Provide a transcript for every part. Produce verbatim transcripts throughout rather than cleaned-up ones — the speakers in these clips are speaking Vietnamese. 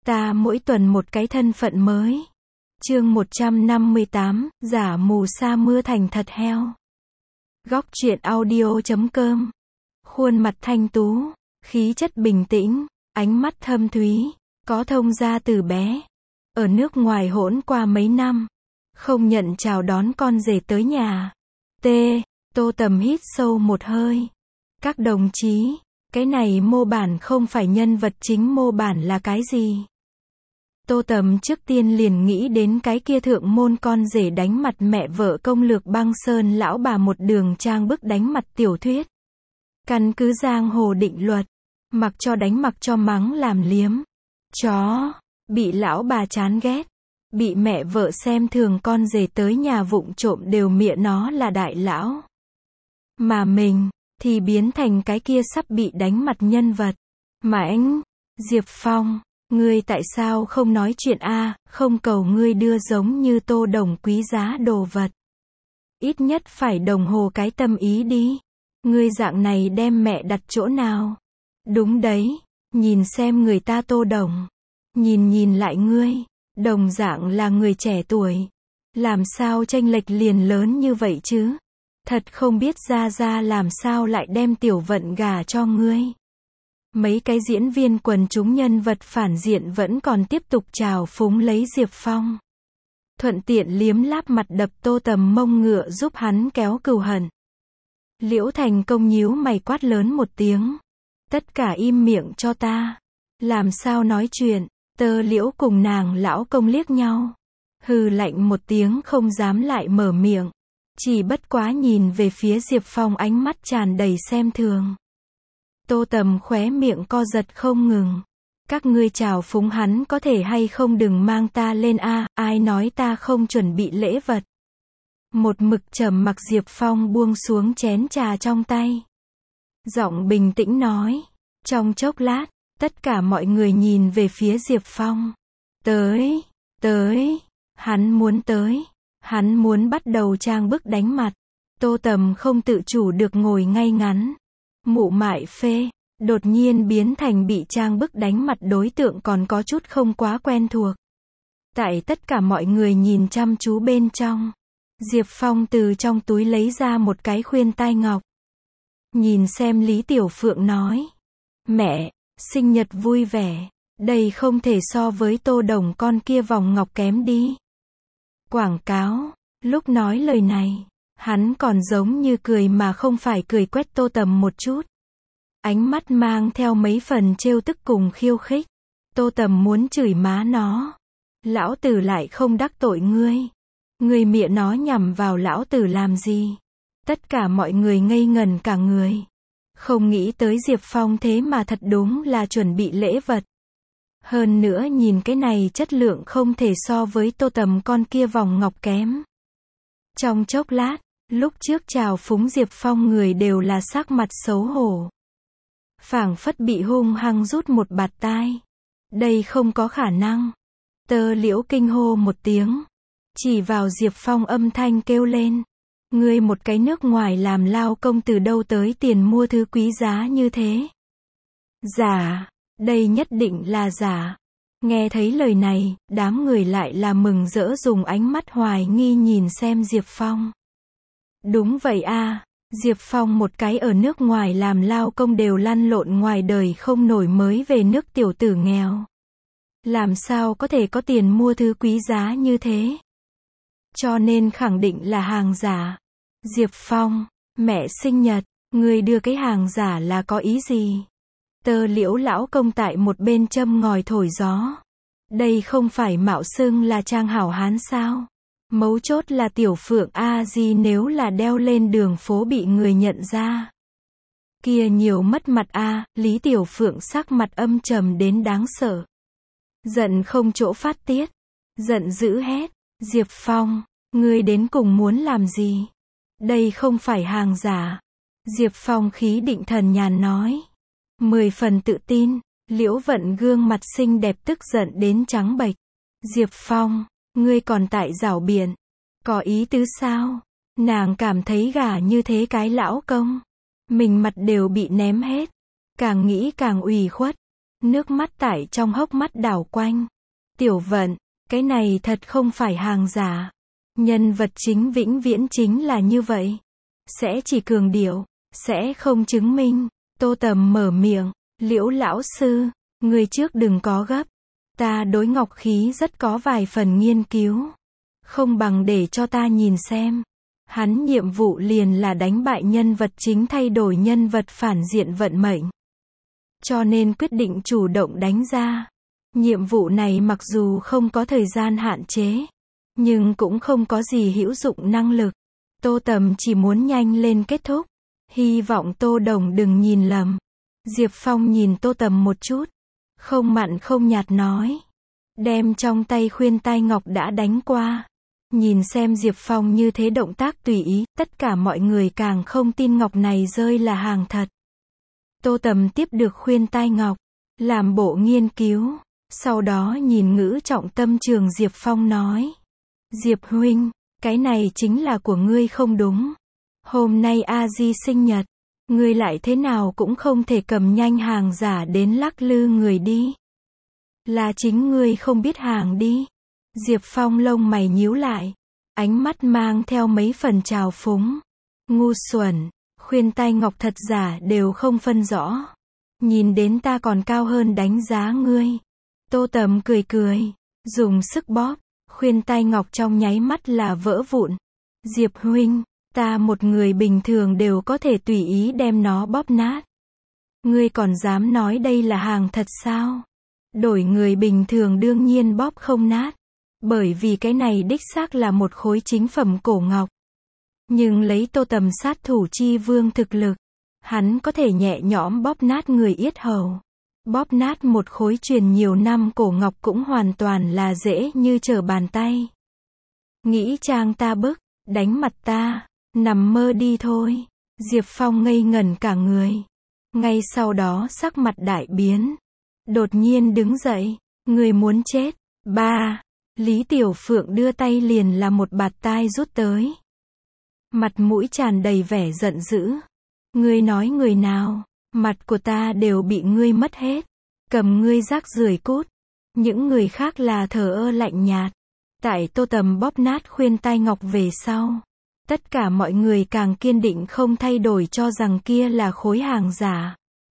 Ta mỗi tuần một cái thân phận mới. Chương một trăm năm mươi tám, giả mù sa mưa thành thật heo. Góc truyện audio chấm com. Khuôn mặt thanh tú, khí chất bình tĩnh, ánh mắt thâm thúy, có thông gia từ bé. Ở nước ngoài hỗn qua mấy năm, không nhận chào đón con rể tới nhà. T. Tô Tầm hít sâu một hơi. Các đồng chí, cái này mô bản không phải nhân vật chính, mô bản là cái gì? Tô Tầm trước tiên liền nghĩ đến cái kia thượng môn con rể đánh mặt mẹ vợ công lược băng sơn lão bà một đường trang bức đánh mặt tiểu thuyết. Căn cứ giang hồ định luật, mặc cho đánh mặc cho mắng làm liếm. Chó, bị lão bà chán ghét, bị mẹ vợ xem thường con rể tới nhà vụng trộm đều mịa nó là đại lão. Mà mình, thì biến thành cái kia sắp bị đánh mặt nhân vật. Mãnh, Diệp Phong, ngươi tại sao không nói chuyện a, không cầu ngươi đưa giống như Tô Đồng quý giá đồ vật. Ít nhất phải đồng hồ cái tâm ý đi. Ngươi dạng này đem mẹ đặt chỗ nào? Đúng đấy, nhìn xem người ta Tô Đồng. Nhìn nhìn lại ngươi, đồng dạng là người trẻ tuổi. Làm sao chênh lệch liền lớn như vậy chứ? Thật không biết ra ra làm sao lại đem tiểu vận gả cho ngươi. Mấy cái diễn viên quần chúng nhân vật phản diện vẫn còn tiếp tục trào phúng lấy Diệp Phong. Thuận tiện liếm láp mặt đập Tô Tầm mông ngựa giúp hắn kéo cừu hận. Liễu Thành Công nhíu mày quát lớn một tiếng. Tất cả im miệng cho ta. Làm sao nói chuyện? Tơ Liễu cùng nàng lão công liếc nhau. Hừ lạnh một tiếng không dám lại mở miệng. Chỉ bất quá nhìn về phía Diệp Phong ánh mắt tràn đầy xem thường. Tô Tầm khóe miệng co giật không ngừng. Các ngươi chào phúng hắn có thể hay không đừng mang ta lên a, ai nói ta không chuẩn bị lễ vật. Một mực trầm mặc Diệp Phong buông xuống chén trà trong tay. Giọng bình tĩnh nói. Trong chốc lát, tất cả mọi người nhìn về phía Diệp Phong. Tới, tới, hắn muốn tới. Hắn muốn bắt đầu trang bức đánh mặt. Tô Tầm không tự chủ được ngồi ngay ngắn. Mụ mại phê, đột nhiên biến thành bị trang bức đánh mặt đối tượng còn có chút không quá quen thuộc. Tại tất cả mọi người nhìn chăm chú bên trong, Diệp Phong từ trong túi lấy ra một cái khuyên tai ngọc. Nhìn xem Lý Tiểu Phượng nói. Mẹ, sinh nhật vui vẻ. Đây không thể so với Tô Đồng con kia vòng ngọc kém đi. Quảng cáo. Lúc nói lời này, hắn còn giống như cười mà không phải cười quét Tô Tầm một chút. Ánh mắt mang theo mấy phần trêu tức cùng khiêu khích. Tô Tầm muốn chửi má nó. Lão tử lại không đắc tội ngươi. Ngươi mịa nó nhằm vào lão tử làm gì? Tất cả mọi người ngây ngần cả người. Không nghĩ tới Diệp Phong thế mà thật đúng là chuẩn bị lễ vật. Hơn nữa nhìn cái này chất lượng không thể so với Tô Tầm con kia vòng ngọc kém. Trong chốc lát, lúc trước chào phúng Diệp Phong người đều là sắc mặt xấu hổ. Phảng phất bị hung hăng rút một bạt tai. Đây không có khả năng. Tơ Liễu kinh hô một tiếng. Chỉ vào Diệp Phong âm thanh kêu lên. Ngươi một cái nước ngoài làm lao công từ đâu tới tiền mua thứ quý giá như thế? Giả, đây nhất định là giả. Nghe thấy lời này, đám người lại là mừng rỡ dùng ánh mắt hoài nghi nhìn xem Diệp Phong. Đúng vậy a, Diệp Phong một cái ở nước ngoài làm lao công đều lăn lộn ngoài đời không nổi mới về nước tiểu tử nghèo. Làm sao có thể có tiền mua thứ quý giá như thế? Cho nên khẳng định là hàng giả. Diệp Phong, mẹ sinh nhật, ngươi đưa cái hàng giả là có ý gì? Tơ Liễu lão công tại một bên châm ngòi thổi gió. Đây không phải mạo xưng là trang hảo hán sao? Mấu chốt là Tiểu Phượng a di nếu là đeo lên đường phố bị người nhận ra. Kia nhiều mất mặt a, Lý Tiểu Phượng sắc mặt âm trầm đến đáng sợ. Giận không chỗ phát tiết. Giận dữ hét. Diệp Phong, ngươi đến cùng muốn làm gì? Đây không phải hàng giả. Diệp Phong khí định thần nhàn nói. Mười phần tự tin. Liễu Vận gương mặt xinh đẹp tức giận đến trắng bệch. Diệp Phong, ngươi còn tại giảo biện. Có ý tứ sao? Nàng cảm thấy gả như thế cái lão công. Mình mặt đều bị ném hết. Càng nghĩ càng ủy khuất. Nước mắt tại trong hốc mắt đảo quanh. Tiểu Vận, cái này thật không phải hàng giả. Nhân vật chính vĩnh viễn chính là như vậy. Sẽ chỉ cường điệu, sẽ không chứng minh. Tô Tầm mở miệng, Liễu lão sư, người trước đừng có gấp. Ta đối ngọc khí rất có vài phần nghiên cứu. Không bằng để cho ta nhìn xem. Hắn nhiệm vụ liền là đánh bại nhân vật chính, thay đổi nhân vật phản diện vận mệnh. Cho nên quyết định chủ động đánh ra. Nhiệm vụ này mặc dù không có thời gian hạn chế, nhưng cũng không có gì hữu dụng năng lực. Tô Tầm chỉ muốn nhanh lên kết thúc. Hy vọng Tô Đồng đừng nhìn lầm. Diệp Phong nhìn Tô Tầm một chút. Không mặn không nhạt nói. Đem trong tay khuyên tai ngọc đã đánh qua. Nhìn xem Diệp Phong như thế động tác tùy ý, tất cả mọi người càng không tin ngọc này rơi là hàng thật. Tô Tầm tiếp được khuyên tai ngọc, làm bộ nghiên cứu, sau đó nhìn ngữ trọng tâm trường Diệp Phong nói. Diệp huynh, cái này chính là của ngươi không đúng. Hôm nay A Di sinh nhật, ngươi lại thế nào cũng không thể cầm nhanh hàng giả đến lắc lư người đi. Là chính ngươi không biết hàng đi. Diệp Phong lông mày nhíu lại, ánh mắt mang theo mấy phần trào phúng. Ngu xuẩn, khuyên tai ngọc thật giả đều không phân rõ. Nhìn đến ta còn cao hơn đánh giá ngươi. Tô Tầm cười cười, dùng sức bóp, khuyên tai ngọc trong nháy mắt là vỡ vụn. Diệp huynh, ta một người bình thường đều có thể tùy ý đem nó bóp nát. Ngươi còn dám nói đây là hàng thật sao? Đổi người bình thường đương nhiên bóp không nát. Bởi vì cái này đích xác là một khối chính phẩm cổ ngọc. Nhưng lấy Tô Tầm sát thủ chi vương thực lực, hắn có thể nhẹ nhõm bóp nát người yết hầu. Bóp nát một khối truyền nhiều năm cổ ngọc cũng hoàn toàn là dễ như trở bàn tay. Nghĩ trang ta bức, đánh mặt ta, nằm mơ đi thôi. Diệp Phong ngây ngẩn cả người. Ngay sau đó sắc mặt đại biến. Đột nhiên đứng dậy, người muốn chết. Ba. Lý Tiểu Phượng đưa tay liền là một bạt tai rút tới. Mặt mũi tràn đầy vẻ giận dữ. Ngươi nói người nào, mặt của ta đều bị ngươi mất hết. Cầm ngươi rác rưởi cút. Những người khác là thờ ơ lạnh nhạt. Tại Tô Tầm bóp nát khuyên tai ngọc về sau, tất cả mọi người càng kiên định không thay đổi, cho rằng kia là khối hàng giả.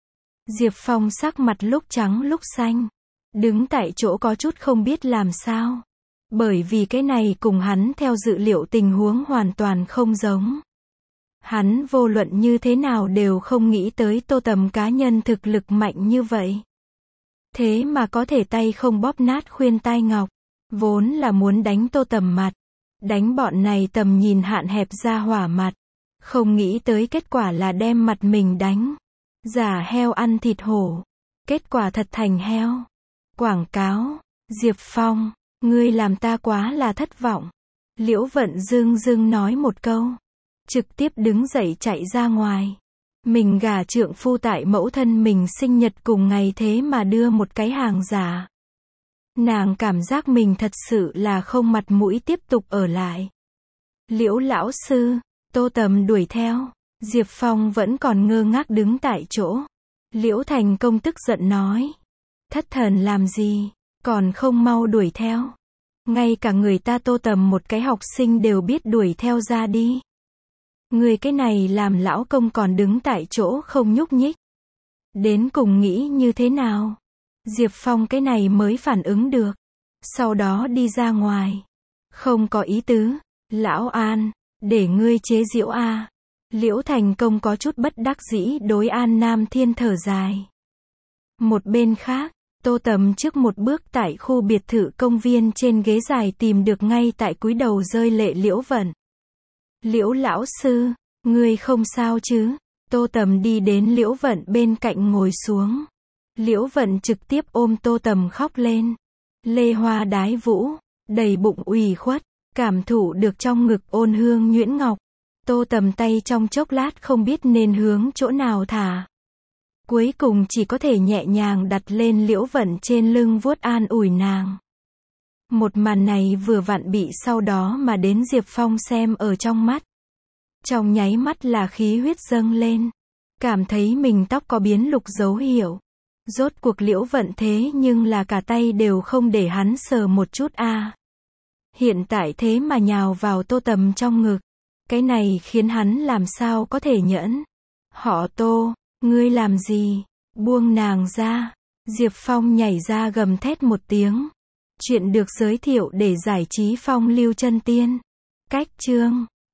Diệp Phong sắc mặt lúc trắng lúc xanh, đứng tại chỗ có chút không biết làm sao. Bởi vì cái này cùng hắn theo dự liệu tình huống hoàn toàn không giống. Hắn vô luận như thế nào đều không nghĩ tới Tô Tầm cá nhân thực lực mạnh như vậy. Thế mà có thể tay không bóp nát khuyên tai ngọc. Vốn là muốn đánh Tô Tầm mặt. Đánh bọn này tầm nhìn hạn hẹp ra hỏa mặt. Không nghĩ tới kết quả là đem mặt mình đánh. Giả heo ăn thịt hổ. Kết quả thật thành heo. Quảng cáo. Diệp Phong, ngươi làm ta quá là thất vọng. Liễu Vận dưng dưng nói một câu. Trực tiếp đứng dậy chạy ra ngoài. Mình gả trượng phu tại mẫu thân mình sinh nhật cùng ngày thế mà đưa một cái hàng giả. Nàng cảm giác mình thật sự là không mặt mũi tiếp tục ở lại. Liễu lão sư, Tô Tầm đuổi theo. Diệp Phong vẫn còn ngơ ngác đứng tại chỗ. Liễu Thành Công tức giận nói. Thất thần làm gì, còn không mau đuổi theo. Ngay cả người ta Tô Tầm một cái học sinh đều biết đuổi theo ra đi. Người cái này làm lão công còn đứng tại chỗ không nhúc nhích. Đến cùng nghĩ như thế nào? Diệp Phong cái này mới phản ứng được. Sau đó đi ra ngoài. Không có ý tứ. Lão An, để ngươi chế giễu a. Liễu Thành Công có chút bất đắc dĩ đối An Nam Thiên thở dài. Một bên khác, Tô Tầm trước một bước tại khu biệt thự công viên trên ghế dài tìm được ngay tại cúi đầu rơi lệ Liễu Vận. Liễu lão sư, ngươi không sao chứ? Tô Tầm đi đến Liễu Vận bên cạnh ngồi xuống. Liễu Vận trực tiếp ôm Tô Tầm khóc lên. Lê hoa đái vũ, đầy bụng ủy khuất, cảm thụ được trong ngực ôn hương nhuyễn ngọc. Tô Tầm tay trong chốc lát không biết nên hướng chỗ nào thả. Cuối cùng chỉ có thể nhẹ nhàng đặt lên Liễu Vận trên lưng vuốt an ủi nàng. Một màn này vừa vặn bị sau đó mà đến Diệp Phong xem ở trong mắt. Trong nháy mắt là khí huyết dâng lên. Cảm thấy mình tóc có biến lục dấu hiệu. Rốt cuộc Liễu Vận thế nhưng là cả tay đều không để hắn sờ một chút a. Hiện tại thế mà nhào vào Tô Tầm trong ngực. Cái này khiến hắn làm sao có thể nhẫn. Họ Tô, ngươi làm gì? Buông nàng ra. Diệp Phong nhảy ra gầm thét một tiếng. Chuyện được giới thiệu để giải trí phong lưu chân tiên. Cách chương